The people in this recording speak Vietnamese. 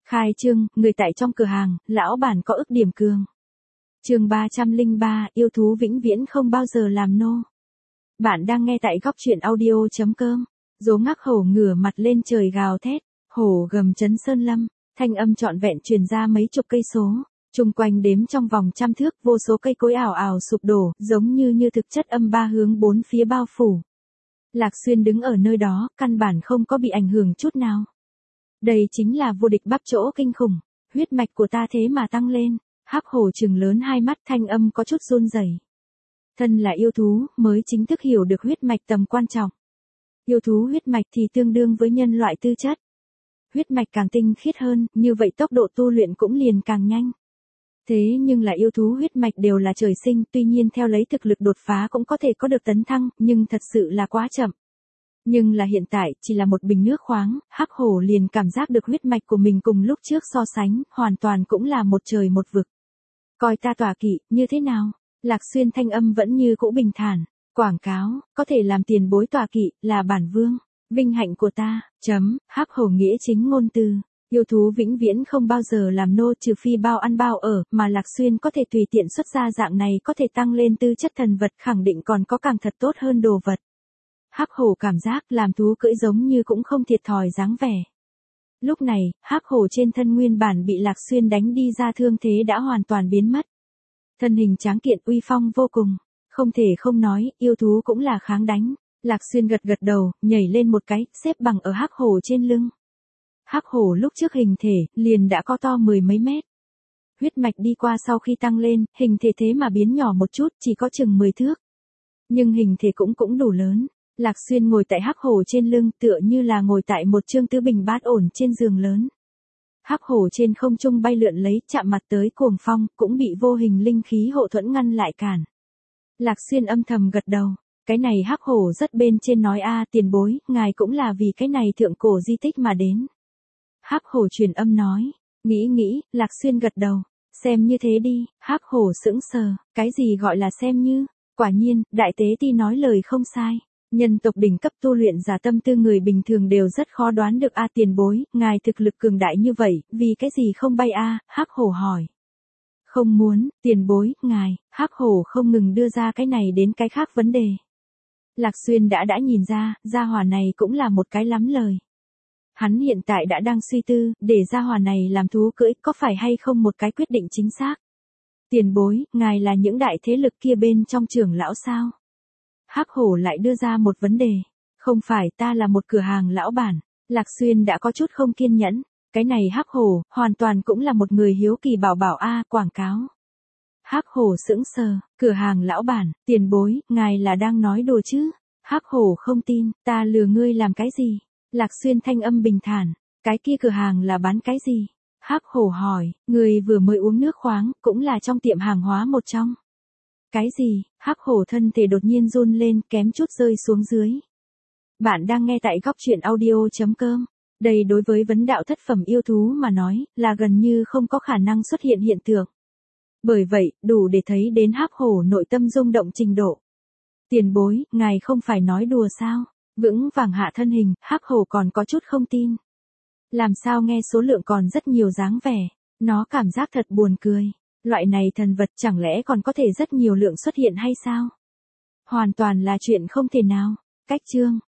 Khai trương, người tại trong cửa hàng, lão bản có ức điểm cường. Chương 303, yêu thú vĩnh viễn không bao giờ làm nô. Bạn đang nghe tại góc truyện audio.com. Dố ngắc hổ ngửa mặt lên trời gào thét, hổ gầm trấn sơn lâm, thanh âm trọn vẹn truyền ra mấy chục cây số, chung quanh đếm trong vòng trăm thước, vô số cây cối ảo ảo sụp đổ, giống như thực chất âm ba hướng bốn phía bao phủ. Lạc Xuyên đứng ở nơi đó, căn bản không có bị ảnh hưởng chút nào. Đây chính là vô địch bắp chỗ kinh khủng, huyết mạch của ta thế mà tăng lên. Hắc hổ trừng lớn hai mắt, thanh âm có chút run rẩy. Thân là yêu thú, mới chính thức hiểu được huyết mạch tầm quan trọng. Yêu thú huyết mạch thì tương đương với nhân loại tư chất. Huyết mạch càng tinh khiết hơn, như vậy tốc độ tu luyện cũng liền càng nhanh. Thế nhưng là yêu thú huyết mạch đều là trời sinh, tuy nhiên theo lấy thực lực đột phá cũng có thể có được tấn thăng, nhưng thật sự là quá chậm. Nhưng là hiện tại, chỉ là một bình nước khoáng, Hắc hổ liền cảm giác được huyết mạch của mình cùng lúc trước so sánh, hoàn toàn cũng là một trời một vực. Coi ta tọa kỵ, như thế nào? Lạc Xuyên thanh âm vẫn như cũ bình thản. Quảng cáo, có thể làm tiền bối tọa kỵ, là bản vương. Vinh hạnh của ta, Hắc hổ nghĩa chính ngôn từ. Yêu thú vĩnh viễn không bao giờ làm nô, trừ phi bao ăn bao ở, mà Lạc Xuyên có thể tùy tiện xuất ra dạng này có thể tăng lên tư chất thần vật, khẳng định còn có càng thật tốt hơn đồ vật. Hắc hổ cảm giác làm thú cưỡi giống như cũng không thiệt thòi dáng vẻ. Lúc này, Hắc hổ trên thân nguyên bản bị Lạc Xuyên đánh đi ra thương thế đã hoàn toàn biến mất. Thân hình tráng kiện uy phong vô cùng, không thể không nói, yêu thú cũng là kháng đánh. Lạc Xuyên gật gật đầu, nhảy lên một cái, xếp bằng ở Hắc hổ trên lưng. Hắc hổ lúc trước hình thể, liền đã có to mười mấy mét. Huyết mạch đi qua sau khi tăng lên, hình thể thế mà biến nhỏ một chút, chỉ có chừng 10 thước. Nhưng hình thể cũng đủ lớn. Lạc Xuyên ngồi tại Hắc hổ trên lưng, tựa như là ngồi tại một chương tứ bình bát ổn trên giường lớn. Hắc hổ trên không trung bay lượn lấy, chạm mặt tới cuồng phong, cũng bị vô hình linh khí hộ thuẫn ngăn lại cản. Lạc Xuyên âm thầm gật đầu, cái này Hắc hổ rất bên trên nói a, tiền bối, ngài cũng là vì cái này thượng cổ di tích mà đến. Hắc hổ truyền âm nói, nghĩ, Lạc Xuyên gật đầu, xem như thế đi. Hắc hổ sững sờ, cái gì gọi là xem như? Quả nhiên, đại tế ti nói lời không sai. Nhân tộc đỉnh cấp tu luyện giả tâm tư người bình thường đều rất khó đoán được a, tiền bối, ngài thực lực cường đại như vậy, vì cái gì không bay a? Hắc hổ hỏi. Không muốn, tiền bối, ngài. Hắc hổ không ngừng đưa ra cái này đến cái khác vấn đề. Lạc Xuyên đã nhìn ra, gia hỏa này cũng là một cái lắm lời. Hắn hiện tại đã đang suy tư, để gia hỏa này làm thú cưỡi có phải hay không một cái quyết định chính xác. Tiền bối, ngài là những đại thế lực kia bên trong trưởng lão sao? Hắc hổ lại đưa ra một vấn đề. Không phải, ta là một cửa hàng lão bản. Lạc Xuyên đã có chút không kiên nhẫn. Cái này Hắc hổ, hoàn toàn cũng là một người hiếu kỳ bảo a, quảng cáo. Hắc hổ sững sờ, cửa hàng lão bản, tiền bối, ngài là đang nói đùa chứ? Hắc hổ không tin, ta lừa ngươi làm cái gì? Lạc Xuyên thanh âm bình thản, cái kia cửa hàng là bán cái gì? Hắc hổ hỏi, người vừa mới uống nước khoáng, cũng là trong tiệm hàng hóa một trong. Cái gì? Hắc hổ thân thể đột nhiên run lên, kém chút rơi xuống dưới. Bạn đang nghe tại góc truyện audio.com. Đây đối với vấn đạo thất phẩm yêu thú mà nói, là gần như không có khả năng xuất hiện hiện tượng. Bởi vậy, đủ để thấy đến Hắc hổ nội tâm rung động trình độ. Tiền bối, ngài không phải nói đùa sao? Vững vàng hạ thân hình, Hắc hổ còn có chút không tin. Làm sao nghe số lượng còn rất nhiều dáng vẻ, nó cảm giác thật buồn cười. Loại này thần vật chẳng lẽ còn có thể rất nhiều lượng xuất hiện hay sao? Hoàn toàn là chuyện không thể nào. Cách chương,